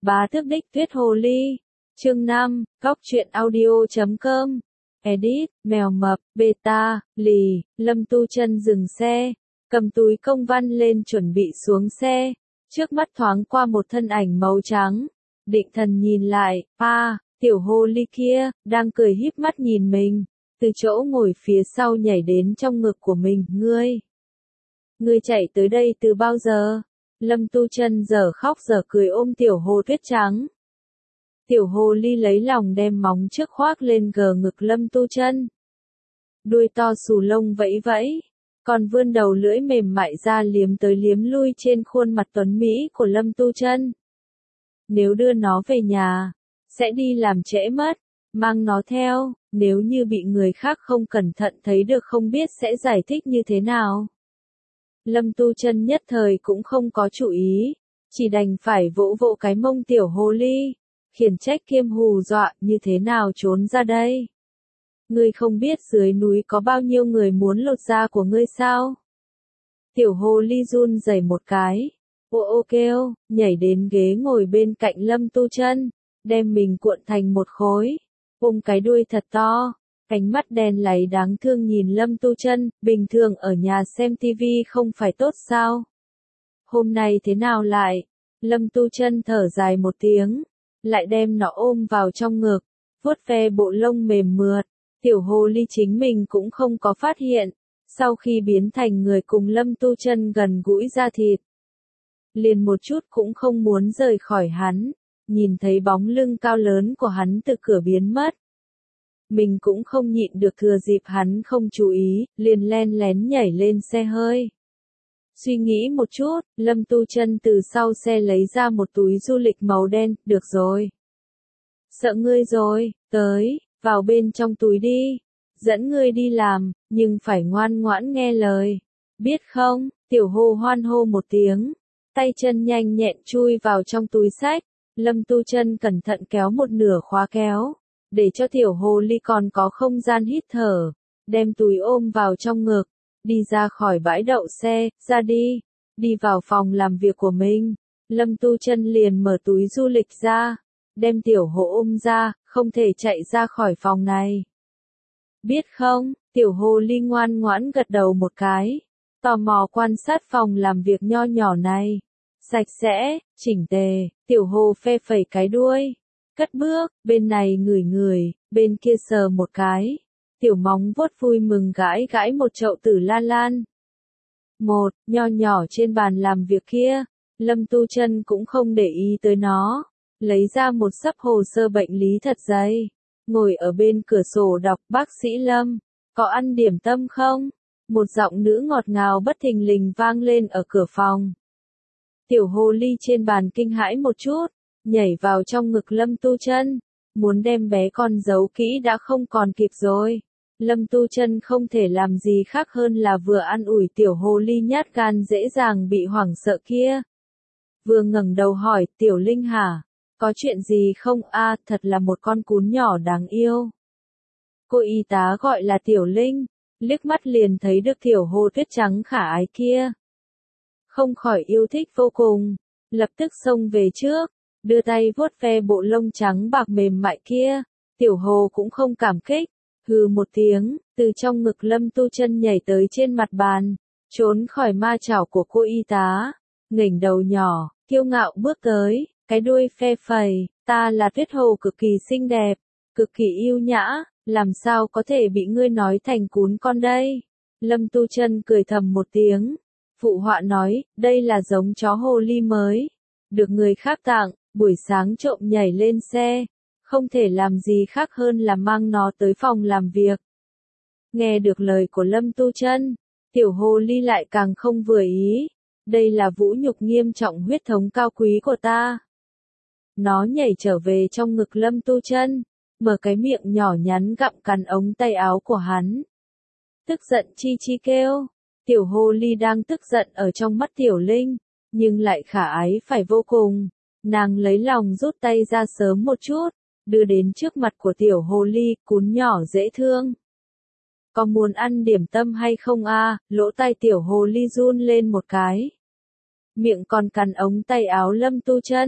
Bá Tước Đích Tuyết Hồ Ly. Chương 5, Cóc truyện audio.com. Edit, mèo mập, beta, lì, Lâm Tu Chân dừng xe, cầm túi công văn lên chuẩn bị xuống xe. Trước mắt thoáng qua một thân ảnh màu trắng. Định thần nhìn lại, tiểu hồ ly kia, đang cười híp mắt nhìn mình, từ chỗ ngồi phía sau nhảy đến trong ngực của mình. Ngươi chạy tới đây từ bao giờ? Lâm Tu Chân giờ khóc giờ cười ôm tiểu hồ tuyết trắng. Tiểu hồ ly lấy lòng đem móng trước khoác lên gờ ngực Lâm Tu Chân. Đuôi to xù lông vẫy vẫy, còn vươn đầu lưỡi mềm mại ra liếm tới liếm lui trên khuôn mặt tuấn mỹ của Lâm Tu Chân. Nếu đưa nó về nhà, sẽ đi làm trễ mất, mang nó theo, nếu như bị người khác không cẩn thận thấy được không biết sẽ giải thích như thế nào. Lâm Tu Chân nhất thời cũng không có chủ ý, chỉ đành phải vỗ vỗ cái mông tiểu hồ ly, khiển trách kiêm hù dọa, như thế nào trốn ra đây? Ngươi không biết dưới núi có bao nhiêu người muốn lột da của ngươi sao? Tiểu hồ ly run rẩy một cái, ô kêu, nhảy đến ghế ngồi bên cạnh Lâm Tu Chân, đem mình cuộn thành một khối, ôm cái đuôi thật to, ánh mắt đen láy đáng thương nhìn Lâm Tu Chân, bình thường ở nhà xem tivi không phải tốt sao? Hôm nay thế nào lại? Lâm Tu Chân thở dài một tiếng, lại đem nó ôm vào trong ngực, vuốt ve bộ lông mềm mượt. Tiểu hồ ly chính mình cũng không có phát hiện, sau khi biến thành người cùng Lâm Tu Chân gần gũi da thịt, liền một chút cũng không muốn rời khỏi hắn, nhìn thấy bóng lưng cao lớn của hắn từ cửa biến mất. Mình cũng không nhịn được thừa dịp hắn không chú ý, liền len lén nhảy lên xe hơi. Suy nghĩ một chút, Lâm Tu Chân từ sau xe lấy ra một túi du lịch màu đen, được rồi. Sợ ngươi rồi, tới, vào bên trong túi đi, dẫn ngươi đi làm, nhưng phải ngoan ngoãn nghe lời, biết không? Tiểu hồ hoan hô một tiếng, tay chân nhanh nhẹn chui vào trong túi xách, Lâm Tu Chân cẩn thận kéo một nửa khóa kéo, để cho tiểu hồ ly còn có không gian hít thở, đem túi ôm vào trong ngực, đi ra khỏi bãi đậu xe, ra đi vào phòng làm việc của mình. Lâm Tu Chân liền mở túi du lịch ra, đem tiểu hồ ôm ra, không thể chạy ra khỏi phòng này. Biết không? Tiểu hồ ly ngoan ngoãn gật đầu một cái, tò mò quan sát phòng làm việc nho nhỏ này. Sạch sẽ, chỉnh tề, tiểu hồ phe phẩy cái đuôi, cất bước, bên này ngửi ngửi, bên kia sờ một cái. Tiểu móng vuốt vui mừng gãi gãi một chậu tử lan lan. Nho nhỏ trên bàn làm việc kia, Lâm Tu Chân cũng không để ý tới nó, lấy ra một xấp hồ sơ bệnh lý thật dày, ngồi ở bên cửa sổ đọc. Bác sĩ Lâm, có ăn điểm tâm không? Một giọng nữ ngọt ngào bất thình lình vang lên ở cửa phòng. Tiểu hồ ly trên bàn kinh hãi một chút, nhảy vào trong ngực Lâm Tu Chân, muốn đem bé con giấu kỹ đã không còn kịp rồi. Lâm Tu Chân không thể làm gì khác hơn là vừa an ủi tiểu hồ ly nhát gan dễ dàng bị hoảng sợ kia. Vừa ngẩng đầu hỏi, Tiểu Linh hả? Có chuyện gì không? Thật là một con cún nhỏ đáng yêu. Cô y tá gọi là Tiểu Linh, liếc mắt liền thấy được tiểu hồ tuyết trắng khả ái kia. Không khỏi yêu thích vô cùng, lập tức xông về trước, đưa tay vuốt ve bộ lông trắng bạc mềm mại kia. Tiểu hồ cũng không cảm kích, hừ một tiếng, từ trong ngực Lâm Tu Chân nhảy tới trên mặt bàn, trốn khỏi ma chảo của cô y tá, ngẩng đầu nhỏ, kiêu ngạo bước tới, cái đuôi phe phẩy, ta là tuyết hồ cực kỳ xinh đẹp, cực kỳ yêu nhã, làm sao có thể bị ngươi nói thành cún con đây? Lâm Tu Chân cười thầm một tiếng, phụ họa nói, đây là giống chó hồ ly mới, được người khác tặng, buổi sáng trộm nhảy lên xe, không thể làm gì khác hơn là mang nó tới phòng làm việc. Nghe được lời của Lâm Tu Chân, tiểu hồ ly lại càng không vừa ý, đây là vũ nhục nghiêm trọng huyết thống cao quý của ta. Nó nhảy trở về trong ngực Lâm Tu Chân, mở cái miệng nhỏ nhắn gặm cắn ống tay áo của hắn. Tức giận chi kêu, tiểu hồ ly đang tức giận ở trong mắt tiểu linh, nhưng lại khả ái phải vô cùng. Nàng lấy lòng rút tay ra sớm một chút, đưa đến trước mặt của tiểu hồ ly, cún nhỏ dễ thương. Có muốn ăn điểm tâm hay không? Lỗ tai tiểu hồ ly run lên một cái. Miệng còn cắn ống tay áo Lâm Tu Chân,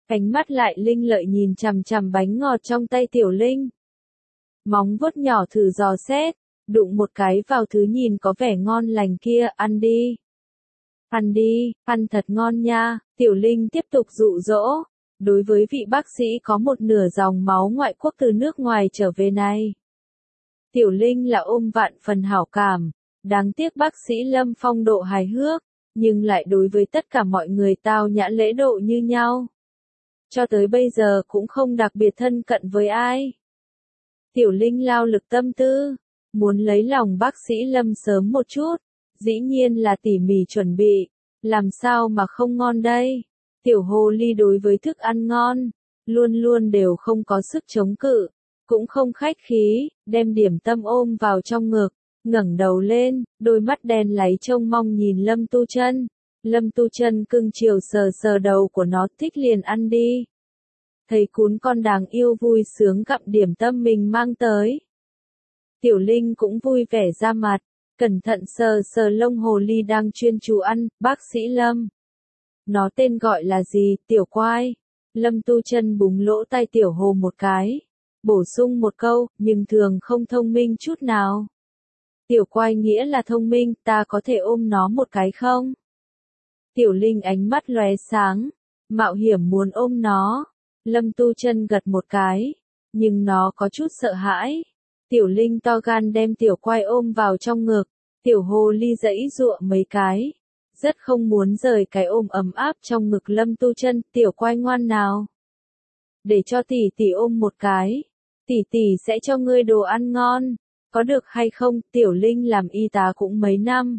Ánh mắt lại linh lợi nhìn chằm chằm bánh ngọt trong tay Tiểu Linh. Móng vuốt nhỏ thử dò xét, đụng một cái vào thứ nhìn có vẻ ngon lành kia, ăn đi. Ăn đi, ăn thật ngon nha, Tiểu Linh tiếp tục dụ dỗ. Đối với vị bác sĩ có một nửa dòng máu ngoại quốc từ nước ngoài trở về này, Tiểu Linh là ôm vạn phần hảo cảm. Đáng tiếc bác sĩ Lâm phong độ hài hước, nhưng lại đối với tất cả mọi người tao nhã lễ độ như nhau. Cho tới bây giờ cũng không đặc biệt thân cận với ai. Tiểu Linh lao lực tâm tư, muốn lấy lòng bác sĩ Lâm sớm một chút, dĩ nhiên là tỉ mỉ chuẩn bị, làm sao mà không ngon đây. Tiểu hồ ly đối với thức ăn ngon, luôn luôn đều không có sức chống cự, cũng không khách khí, đem điểm tâm ôm vào trong ngực, ngẩng đầu lên, đôi mắt đen láy trông mong nhìn Lâm Tu Chân. Lâm Tu Chân cưng chiều sờ sờ đầu của nó, thích liền ăn đi. Thấy cún con đáng yêu vui sướng gặm điểm tâm mình mang tới. Tiểu Linh cũng vui vẻ ra mặt, cẩn thận sờ sờ lông hồ ly đang chuyên chú ăn, bác sĩ Lâm. Nó tên gọi là gì, Tiểu Quai? Lâm Tu Chân búng lỗ tai Tiểu Hồ một cái, bổ sung một câu, nhưng thường không thông minh chút nào. Tiểu Quai nghĩa là thông minh, ta có thể ôm nó một cái không? Tiểu Linh ánh mắt lóe sáng, mạo hiểm muốn ôm nó. Lâm Tu Chân gật một cái, nhưng nó có chút sợ hãi. Tiểu Linh to gan đem Tiểu Quai ôm vào trong ngực, Tiểu Hồ ly giãy giụa mấy cái, rất không muốn rời cái ôm ấm áp trong ngực Lâm Tu Chân. Tiểu Quai ngoan nào, để cho tỷ tỷ ôm một cái, tỷ tỷ sẽ cho ngươi đồ ăn ngon, có được hay không? Tiểu Linh làm y tá cũng mấy năm,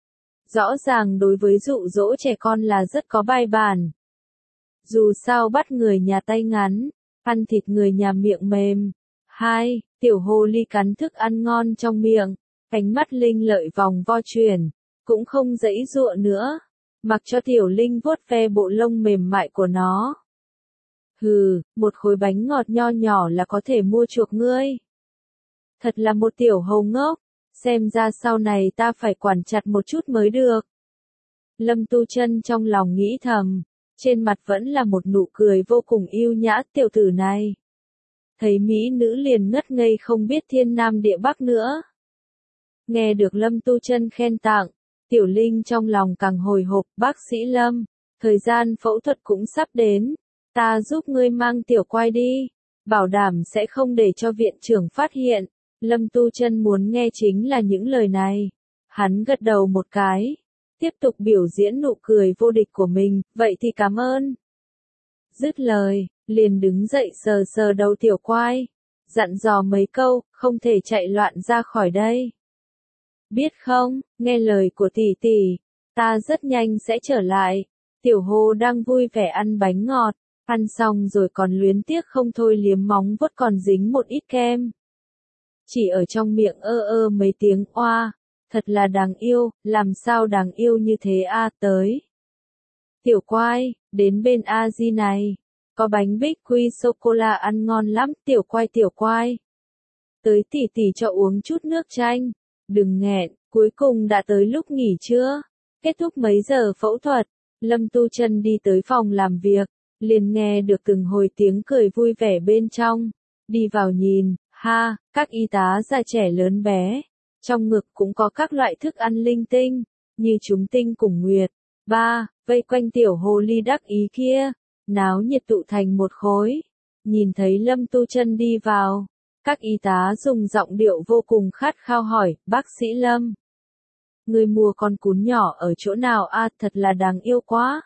rõ ràng đối với dụ dỗ trẻ con là rất có bài bản. Dù sao bắt người nhà tay ngắn, ăn thịt người nhà miệng mềm. Hai, Tiểu hồ ly cắn thức ăn ngon trong miệng, ánh mắt linh lợi vòng vo chuyển, cũng không giãy giụa nữa, mặc cho Tiểu Linh vuốt ve bộ lông mềm mại của nó. Hừ, một khối bánh ngọt nho nhỏ là có thể mua chuộc ngươi. Thật là một tiểu hầu ngốc, xem ra sau này ta phải quản chặt một chút mới được. Lâm Tu Chân trong lòng nghĩ thầm, trên mặt vẫn là một nụ cười vô cùng yêu nhã. Tiểu tử này, thấy mỹ nữ liền ngất ngây không biết thiên nam địa bắc nữa. Nghe được Lâm Tu Chân khen tặng, Tiểu Linh trong lòng càng hồi hộp. Bác sĩ Lâm, thời gian phẫu thuật cũng sắp đến, ta giúp ngươi mang Tiểu Quai đi, bảo đảm sẽ không để cho viện trưởng phát hiện. Lâm Tu Chân muốn nghe chính là những lời này. Hắn gật đầu một cái, tiếp tục biểu diễn nụ cười vô địch của mình, vậy thì cảm ơn. Dứt lời, liền đứng dậy sờ sờ đầu Tiểu Quai, dặn dò mấy câu, không thể chạy loạn ra khỏi đây. Biết không, nghe lời của tỷ tỷ, ta rất nhanh sẽ trở lại. Tiểu Hồ đang vui vẻ ăn bánh ngọt, ăn xong rồi còn luyến tiếc không thôi liếm móng vuốt còn dính một ít kem. Chỉ ở trong miệng ơ mấy tiếng oa, thật là đáng yêu, làm sao đáng yêu như thế a. Tới. Tiểu Quai, đến bên a di này, có bánh bích quy sô-cô-la ăn ngon lắm. Tiểu Quai. Tới tỷ tỷ cho uống chút nước chanh, đừng nghẹn, cuối cùng đã tới lúc nghỉ trưa. Kết thúc mấy giờ phẫu thuật, Lâm Tu Chân đi tới phòng làm việc, liền nghe được từng hồi tiếng cười vui vẻ bên trong. Đi vào nhìn, ha, các y tá già trẻ lớn bé, trong ngực cũng có các loại thức ăn linh tinh, như trúng tinh cùng nguyệt. Ba, vây quanh Tiểu hồ ly đắc ý kia, náo nhiệt tụ thành một khối. Nhìn thấy Lâm Tu Chân đi vào, các y tá dùng giọng điệu vô cùng khát khao hỏi, bác sĩ Lâm, người mua con cún nhỏ ở chỗ nào a? Thật là đáng yêu quá.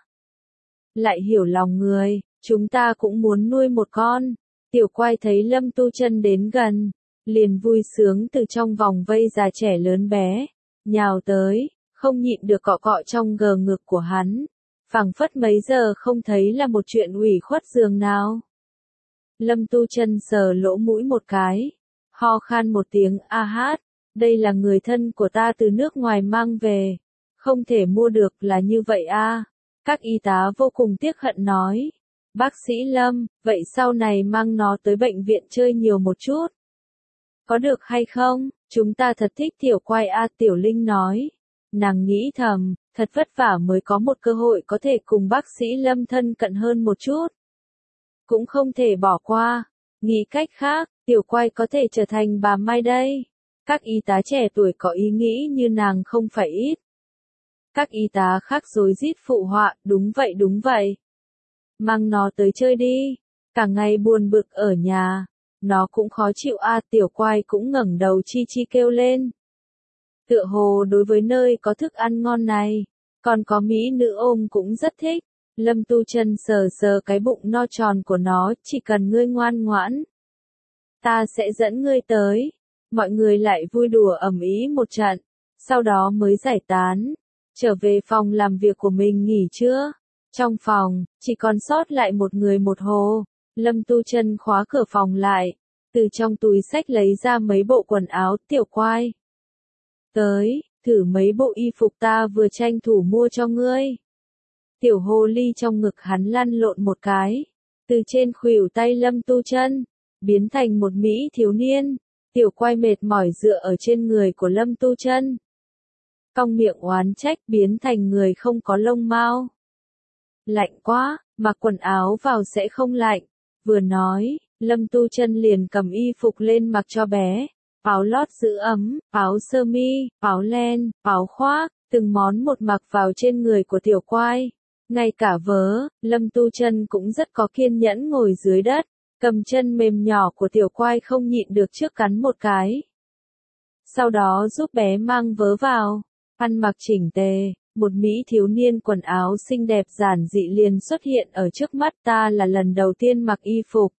Lại hiểu lòng người, chúng ta cũng muốn nuôi một con. Tiểu Quai thấy Lâm Tu Chân đến gần, liền vui sướng từ trong vòng vây già trẻ lớn bé, nhào tới, không nhịn được cọ cọ trong gờ ngực của hắn, phảng phất mấy giờ không thấy là một chuyện ủy khuất giường nào. Lâm Tu Chân sờ lỗ mũi một cái, ho khan một tiếng, a hát, đây là người thân của ta từ nước ngoài mang về, không thể mua được là như vậy a. Các y tá vô cùng tiếc hận nói, bác sĩ Lâm, vậy sau này mang nó tới bệnh viện chơi nhiều một chút. Có được hay không? Chúng ta thật thích Tiểu Quai a. Tiểu Linh nói. Nàng nghĩ thầm, thật vất vả mới có một cơ hội có thể cùng bác sĩ Lâm thân cận hơn một chút. cũng không thể bỏ qua. Nghĩ cách khác, Tiểu Quay có thể trở thành bà Mai đây. Các y tá trẻ tuổi có ý nghĩ như nàng không phải ít. Các y tá khác rối rít phụ họa, đúng vậy. Mang nó tới chơi đi. Cả ngày buồn bực ở nhà. Nó cũng khó chịu Tiểu Quay cũng ngẩng đầu chi chi kêu lên. Tựa hồ đối với nơi có thức ăn ngon này, còn có mỹ nữ ôm cũng rất thích. Lâm Tu Chân sờ sờ cái bụng no tròn của nó, chỉ cần ngươi ngoan ngoãn. Ta sẽ dẫn ngươi tới. Mọi người lại vui đùa ầm ĩ một trận, sau đó mới giải tán. Trở về phòng làm việc của mình nghỉ trưa. Trong phòng, chỉ còn sót lại một người một hồ. Lâm Tu Chân khóa cửa phòng lại, từ trong túi xách lấy ra mấy bộ quần áo. Tiểu Quay, tới, thử mấy bộ y phục ta vừa tranh thủ mua cho ngươi. Tiểu hồ ly trong ngực hắn lăn lộn một cái, từ trên khuỷu tay Lâm Tu Chân, biến thành một mỹ thiếu niên. Tiểu Quay mệt mỏi dựa ở trên người của Lâm Tu Chân, cong miệng oán trách, biến thành người không có lông mao. Lạnh quá, mặc quần áo vào sẽ không lạnh. Vừa nói, Lâm Tu Chân liền cầm y phục lên mặc cho bé. Áo lót giữ ấm, áo sơ mi, áo len, áo khoác, từng món một mặc vào trên người của Tiểu Quay. Ngay cả vớ, Lâm Tu Chân cũng rất có kiên nhẫn ngồi dưới đất, cầm chân mềm nhỏ của Tiểu Quay không nhịn được trước cắn một cái. Sau đó giúp bé mang vớ vào, ăn mặc chỉnh tề, một mỹ thiếu niên quần áo xinh đẹp giản dị liền xuất hiện ở trước mắt ta là lần đầu tiên mặc y phục.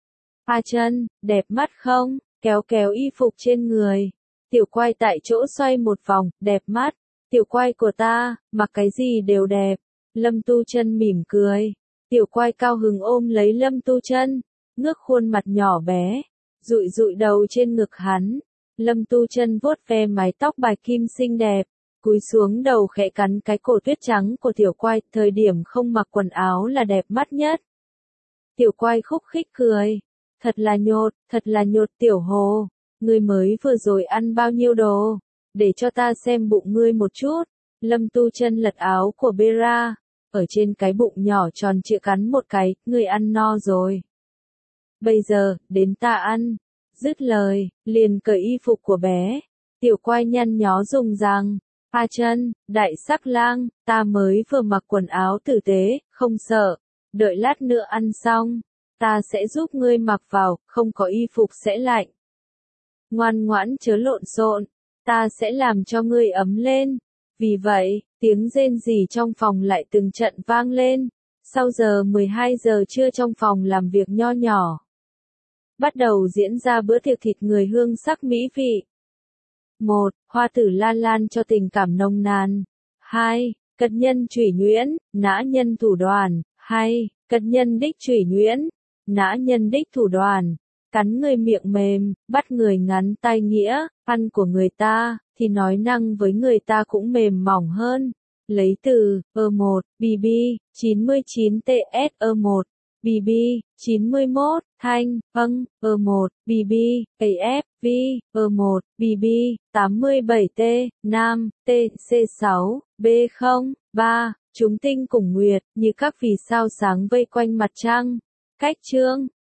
Chân, đẹp mắt không? Kéo kéo y phục trên người. Tiểu Quay tại chỗ xoay một vòng, đẹp mắt. Tiểu Quay của ta, mặc cái gì đều đẹp. Lâm Tu Chân mỉm cười. Tiểu Quay cao hứng ôm lấy Lâm Tu Chân, ngước khuôn mặt nhỏ bé, dụi dụi đầu trên ngực hắn. Lâm Tu Chân vuốt ve mái tóc bạch kim xinh đẹp, cúi xuống đầu khẽ cắn cái cổ tuyết trắng của Tiểu Quay, thời điểm không mặc quần áo là đẹp mắt nhất. Tiểu Quay khúc khích cười. Thật là nhột Tiểu Hồ, ngươi mới vừa rồi ăn bao nhiêu đồ, để cho ta xem bụng ngươi một chút. Lâm Tu Chân lật áo của Bera, ở trên cái bụng nhỏ tròn trịa cắn một cái, ngươi ăn no rồi. Bây giờ, đến ta ăn. Dứt lời, liền cởi y phục của bé. Tiểu Quay nhăn nhó dùng rằng, Chân, đại sắc lang, ta mới vừa mặc quần áo tử tế, không sợ, đợi lát nữa ăn xong, ta sẽ giúp ngươi mặc vào, không có y phục sẽ lạnh. Ngoan ngoãn chớ lộn xộn, ta sẽ làm cho ngươi ấm lên. Vì vậy, tiếng rên rỉ trong phòng lại từng trận vang lên. Sau giờ 12 giờ trưa trong phòng làm việc nho nhỏ, bắt đầu diễn ra bữa tiệc thịt người hương sắc mỹ vị. 1. Hoa tử lan lan cho tình cảm nồng nàn. 2. Cật nhân chủy nhuyễn, nã nhân thủ đoàn. 2. Cật nhân đích chủy nhuyễn, nã nhân đích thủ đoàn. Cắn người miệng mềm, bắt người ngắn tai nghĩa, ăn của người ta, thì nói năng với người ta cũng mềm mỏng hơn. Lấy từ, 1, BB, 99 TS 1, BB, 91, Thanh, 1, BB, AF, V, 1, BB, 87 T, Nam, TC6, B0, 3, chúng tinh cùng nguyệt, như các vì sao sáng vây quanh mặt trăng. Cách chương